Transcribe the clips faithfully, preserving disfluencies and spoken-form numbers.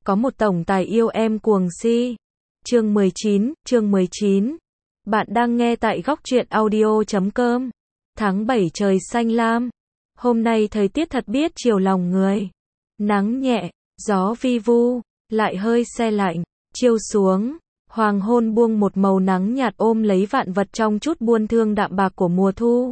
Có một tổng tài yêu em cuồng si. Chương mười chín, chương mười chín. Bạn đang nghe tại góc truyện audio chấm com. Tháng bảy trời xanh lam. Hôm nay thời tiết thật biết chiều lòng người. Nắng nhẹ, gió vi vu, lại hơi se lạnh, chiều xuống. Hoàng hôn buông một màu nắng nhạt ôm lấy vạn vật trong chút buồn thương đạm bạc của mùa thu.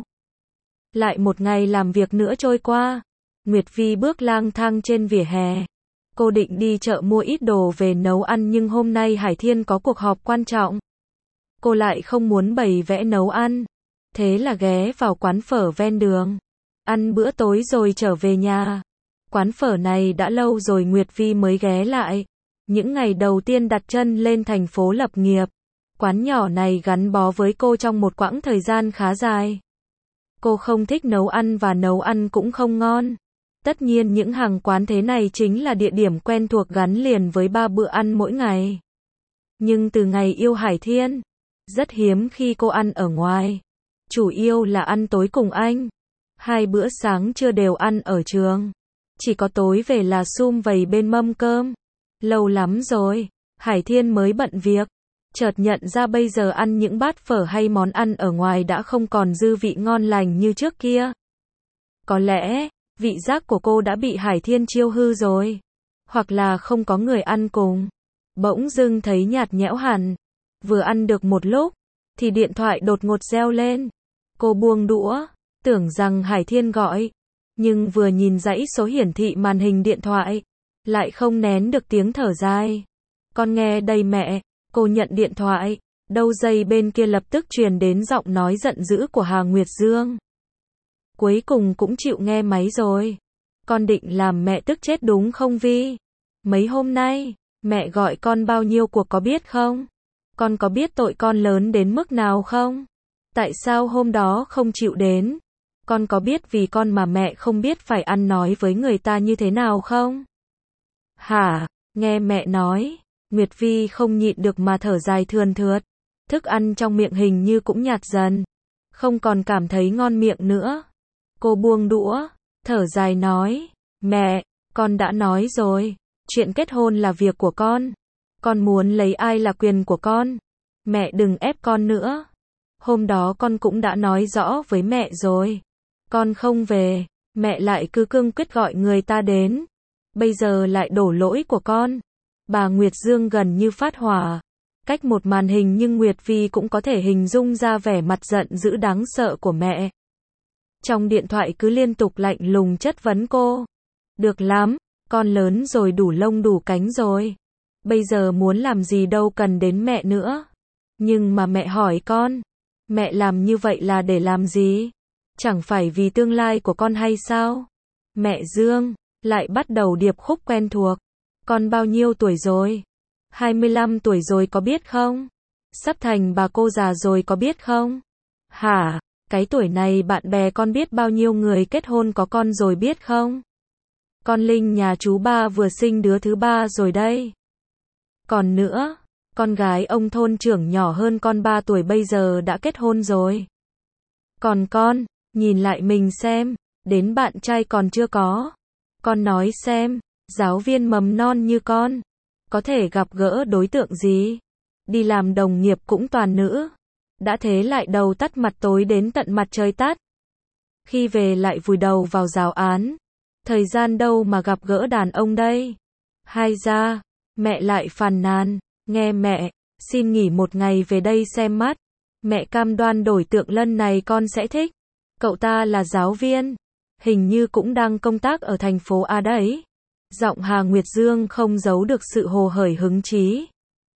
Lại một ngày làm việc nữa trôi qua. Nguyệt Vi bước lang thang trên vỉa hè. Cô định đi chợ mua ít đồ về nấu ăn nhưng hôm nay Hải Thiên có cuộc họp quan trọng. Cô lại không muốn bày vẽ nấu ăn. Thế là ghé vào quán phở ven đường. Ăn bữa tối rồi trở về nhà. Quán phở này đã lâu rồi Nguyệt Vi mới ghé lại. Những ngày đầu tiên đặt chân lên thành phố lập nghiệp. Quán nhỏ này gắn bó với cô trong một quãng thời gian khá dài. Cô không thích nấu ăn và nấu ăn cũng không ngon. Tất nhiên những hàng quán thế này chính là địa điểm quen thuộc gắn liền với ba bữa ăn mỗi ngày. Nhưng từ ngày yêu Hải Thiên, rất hiếm khi cô ăn ở ngoài. Chủ yếu là ăn tối cùng anh. Hai bữa sáng trưa đều ăn ở trường. Chỉ có tối về là sum vầy bên mâm cơm. Lâu lắm rồi, Hải Thiên mới bận việc. Chợt nhận ra bây giờ ăn những bát phở hay món ăn ở ngoài đã không còn dư vị ngon lành như trước kia. Có lẽ, vị giác của cô đã bị Hải Thiên chiêu hư rồi. Hoặc là không có người ăn cùng. Bỗng dưng thấy nhạt nhẽo hẳn. Vừa ăn được một lúc, thì điện thoại đột ngột reo lên. Cô buông đũa, tưởng rằng Hải Thiên gọi. Nhưng vừa nhìn dãy số hiển thị màn hình điện thoại, lại không nén được tiếng thở dài. Con nghe đây mẹ. Cô nhận điện thoại, đầu dây bên kia lập tức truyền đến giọng nói giận dữ của Hà Nguyệt Dương. Cuối cùng cũng chịu nghe máy rồi. Con định làm mẹ tức chết đúng không Vi? Mấy hôm nay, mẹ gọi con bao nhiêu cuộc có biết không? Con có biết tội con lớn đến mức nào không? Tại sao hôm đó không chịu đến? Con có biết vì con mà mẹ không biết phải ăn nói với người ta như thế nào không? Hả? Nghe mẹ nói. Nguyệt Vi không nhịn được mà thở dài thườn thượt. Thức ăn trong miệng hình như cũng nhạt dần. Không còn cảm thấy ngon miệng nữa. Cô buông đũa, thở dài nói. Mẹ, con đã nói rồi. Chuyện kết hôn là việc của con. Con muốn lấy ai là quyền của con. Mẹ đừng ép con nữa. Hôm đó con cũng đã nói rõ với mẹ rồi. Con không về, mẹ lại cứ cương quyết gọi người ta đến. Bây giờ lại đổ lỗi của con. Bà Nguyệt Dương gần như phát hỏa. Cách một màn hình nhưng Nguyệt Vi cũng có thể hình dung ra vẻ mặt giận dữ đáng sợ của mẹ. Trong điện thoại cứ liên tục lạnh lùng chất vấn cô. Được lắm, con lớn rồi đủ lông đủ cánh rồi. Bây giờ muốn làm gì đâu cần đến mẹ nữa. Nhưng mà mẹ hỏi con, mẹ làm như vậy là để làm gì? Chẳng phải vì tương lai của con hay sao? Mẹ Dương, lại bắt đầu điệp khúc quen thuộc. Con bao nhiêu tuổi rồi? hai mươi lăm tuổi rồi có biết không? Sắp thành bà cô già rồi có biết không? Hả? Cái tuổi này bạn bè con biết bao nhiêu người kết hôn có con rồi biết không? Con Linh nhà chú ba vừa sinh đứa thứ ba rồi đây. Còn nữa, con gái ông thôn trưởng nhỏ hơn con ba tuổi bây giờ đã kết hôn rồi. Còn con, nhìn lại mình xem, đến bạn trai còn chưa có. Con nói xem, giáo viên mầm non như con, có thể gặp gỡ đối tượng gì? Đi làm đồng nghiệp cũng toàn nữ. Đã thế lại đầu tắt mặt tối đến tận mặt trời tắt. Khi về lại vùi đầu vào giáo án. Thời gian đâu mà gặp gỡ đàn ông đây? Hay ra, mẹ lại phàn nàn. Nghe mẹ, xin nghỉ một ngày về đây xem mắt. Mẹ cam đoan đổi tượng Lân này con sẽ thích. Cậu ta là giáo viên. Hình như cũng đang công tác ở thành phố A đấy. Giọng Hà Nguyệt Dương không giấu được sự hồ hởi hứng chí.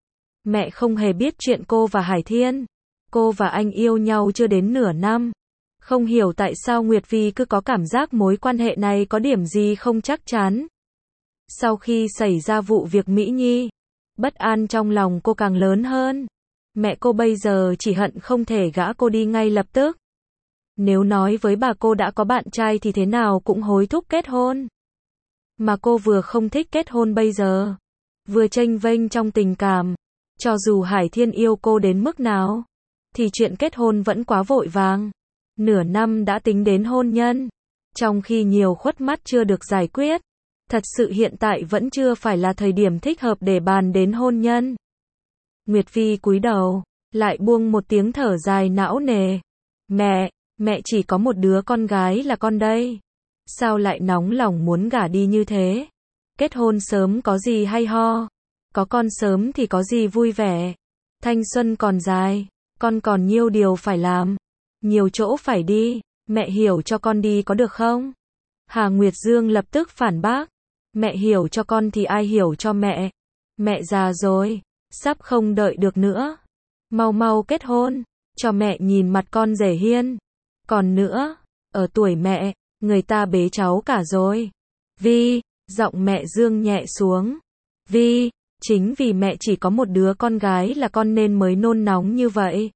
Mẹ không hề biết chuyện cô và Hải Thiên. Cô và anh yêu nhau chưa đến nửa năm. Không hiểu tại sao Nguyệt Vi cứ có cảm giác mối quan hệ này có điểm gì không chắc chắn. Sau khi xảy ra vụ việc Mỹ Nhi, bất an trong lòng cô càng lớn hơn. Mẹ cô bây giờ chỉ hận không thể gã cô đi ngay lập tức. Nếu nói với bà cô đã có bạn trai thì thế nào cũng hối thúc kết hôn. Mà cô vừa không thích kết hôn bây giờ, vừa chênh vênh trong tình cảm. Cho dù Hải Thiên yêu cô đến mức nào, thì chuyện kết hôn vẫn quá vội vàng. Nửa năm đã tính đến hôn nhân, trong khi nhiều khuất mắt chưa được giải quyết. Thật sự hiện tại vẫn chưa phải là thời điểm thích hợp để bàn đến hôn nhân. Nguyệt Vi cúi đầu, lại buông một tiếng thở dài não nề. Mẹ, mẹ chỉ có một đứa con gái là con đây. Sao lại nóng lòng muốn gả đi như thế? Kết hôn sớm có gì hay ho? Có con sớm thì có gì vui vẻ? Thanh xuân còn dài, con còn nhiều điều phải làm, nhiều chỗ phải đi, mẹ hiểu cho con đi có được không? Hà Nguyệt Dương lập tức phản bác. Mẹ hiểu cho con thì ai hiểu cho mẹ? Mẹ già rồi, sắp không đợi được nữa. Mau mau kết hôn, cho mẹ nhìn mặt con rể hiên. Còn nữa, ở tuổi mẹ, người ta bế cháu cả rồi. Vi, giọng mẹ Dương nhẹ xuống. Vi, chính vì mẹ chỉ có một đứa con gái là con nên mới nôn nóng như vậy.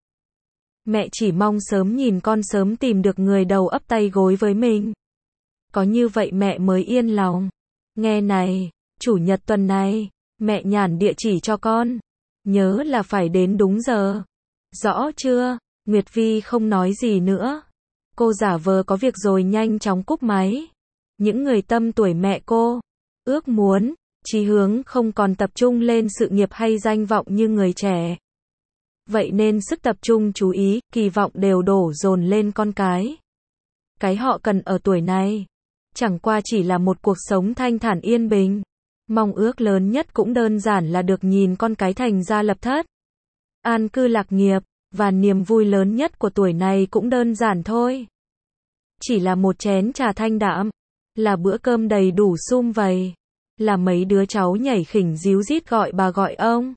Mẹ chỉ mong sớm nhìn con sớm tìm được người đầu ấp tay gối với mình. Có như vậy mẹ mới yên lòng. Nghe này, chủ nhật tuần này, mẹ nhản địa chỉ cho con. Nhớ là phải đến đúng giờ. Rõ chưa? Nguyệt Vi không nói gì nữa. Cô giả vờ có việc rồi nhanh chóng cúp máy. Những người tâm tuổi mẹ cô, ước muốn, chí hướng không còn tập trung lên sự nghiệp hay danh vọng như người trẻ. Vậy nên sức tập trung chú ý, kỳ vọng đều đổ dồn lên con cái. Cái họ cần ở tuổi này, chẳng qua chỉ là một cuộc sống thanh thản yên bình. Mong ước lớn nhất cũng đơn giản là được nhìn con cái thành gia lập thất, an cư lạc nghiệp, và niềm vui lớn nhất của tuổi này cũng đơn giản thôi. Chỉ là một chén trà thanh đạm, là bữa cơm đầy đủ sum vầy, là mấy đứa cháu nhảy khỉnh ríu rít gọi bà gọi ông.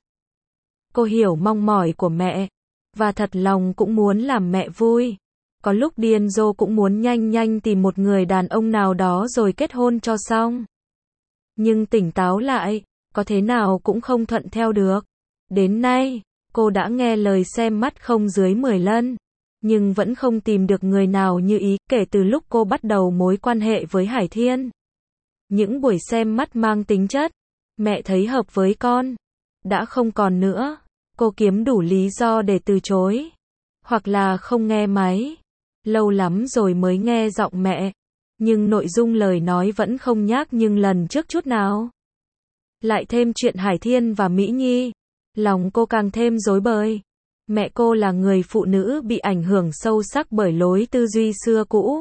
Cô hiểu mong mỏi của mẹ, và thật lòng cũng muốn làm mẹ vui. Có lúc điên rồ cũng muốn nhanh nhanh tìm một người đàn ông nào đó rồi kết hôn cho xong. Nhưng tỉnh táo lại, có thế nào cũng không thuận theo được. Đến nay, cô đã nghe lời xem mắt không dưới mười lần, nhưng vẫn không tìm được người nào như ý kể từ lúc cô bắt đầu mối quan hệ với Hải Thiên. Những buổi xem mắt mang tính chất, mẹ thấy hợp với con, đã không còn nữa. Cô kiếm đủ lý do để từ chối, hoặc là không nghe máy. Lâu lắm rồi mới nghe giọng mẹ, nhưng nội dung lời nói vẫn không nhác nhưng lần trước chút nào. Lại thêm chuyện Hải Thiên và Mỹ Nhi, lòng cô càng thêm rối bời. Mẹ cô là người phụ nữ bị ảnh hưởng sâu sắc bởi lối tư duy xưa cũ.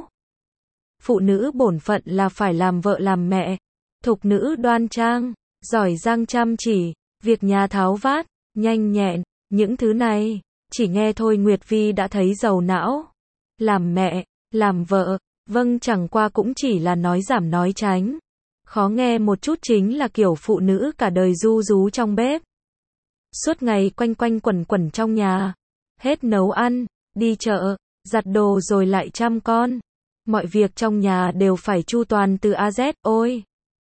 Phụ nữ bổn phận là phải làm vợ làm mẹ, thục nữ đoan trang, giỏi giang chăm chỉ, việc nhà tháo vát, nhanh nhẹn, những thứ này, chỉ nghe thôi Nguyệt Vi đã thấy dầu não. Làm mẹ, làm vợ, vâng chẳng qua cũng chỉ là nói giảm nói tránh. Khó nghe một chút chính là kiểu phụ nữ cả đời ru rú trong bếp. Suốt ngày quanh quanh quẩn quẩn trong nhà, hết nấu ăn, đi chợ, giặt đồ rồi lại chăm con. Mọi việc trong nhà đều phải chu toàn từ A Z, ôi.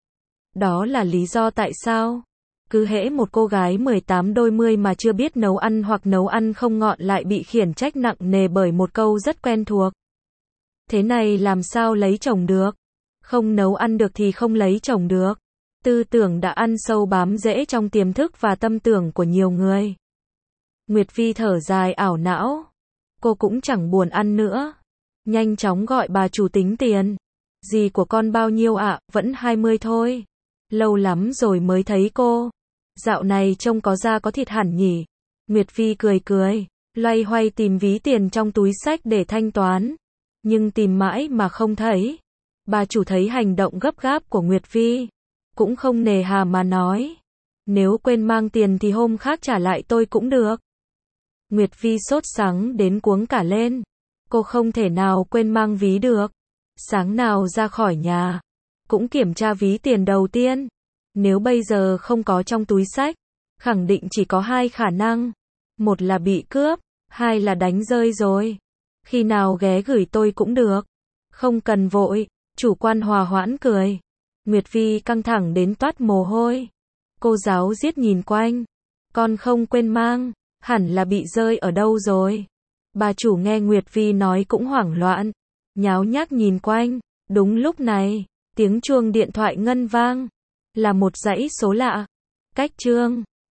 Đó là lý do tại sao cứ hễ một cô gái mười tám đôi mươi mà chưa biết nấu ăn hoặc nấu ăn không ngọt lại bị khiển trách nặng nề bởi một câu rất quen thuộc. Thế này làm sao lấy chồng được? Không nấu ăn được thì không lấy chồng được. Tư tưởng đã ăn sâu bám rễ trong tiềm thức và tâm tưởng của nhiều người. Nguyệt Vi thở dài ảo não. Cô cũng chẳng buồn ăn nữa. Nhanh chóng gọi bà chủ tính tiền. Dì của con bao nhiêu ạ? À? Vẫn hai mươi thôi. Lâu lắm rồi mới thấy cô. Dạo này trông có da có thịt hẳn nhỉ. Nguyệt Vi cười cười, loay hoay tìm ví tiền trong túi xách để thanh toán. Nhưng tìm mãi mà không thấy. Bà chủ thấy hành động gấp gáp của Nguyệt Vi, cũng không nề hà mà nói. Nếu quên mang tiền thì hôm khác trả lại tôi cũng được. Nguyệt Vi sốt sắng đến cuống cả lên. Cô không thể nào quên mang ví được. Sáng nào ra khỏi nhà, cũng kiểm tra ví tiền đầu tiên. Nếu bây giờ không có trong túi xách, khẳng định chỉ có hai khả năng. Một là bị cướp, hai là đánh rơi rồi. Khi nào ghé gửi tôi cũng được. Không cần vội, chủ quan hòa hoãn cười. Nguyệt Vi căng thẳng đến toát mồ hôi. Cô giáo giết nhìn quanh. Con không quên mang, hẳn là bị rơi ở đâu rồi. Bà chủ nghe Nguyệt Vi nói cũng hoảng loạn, nháo nhác nhìn quanh. Đúng lúc này, tiếng chuông điện thoại ngân vang. Là một dãy số lạ. Cách Trương.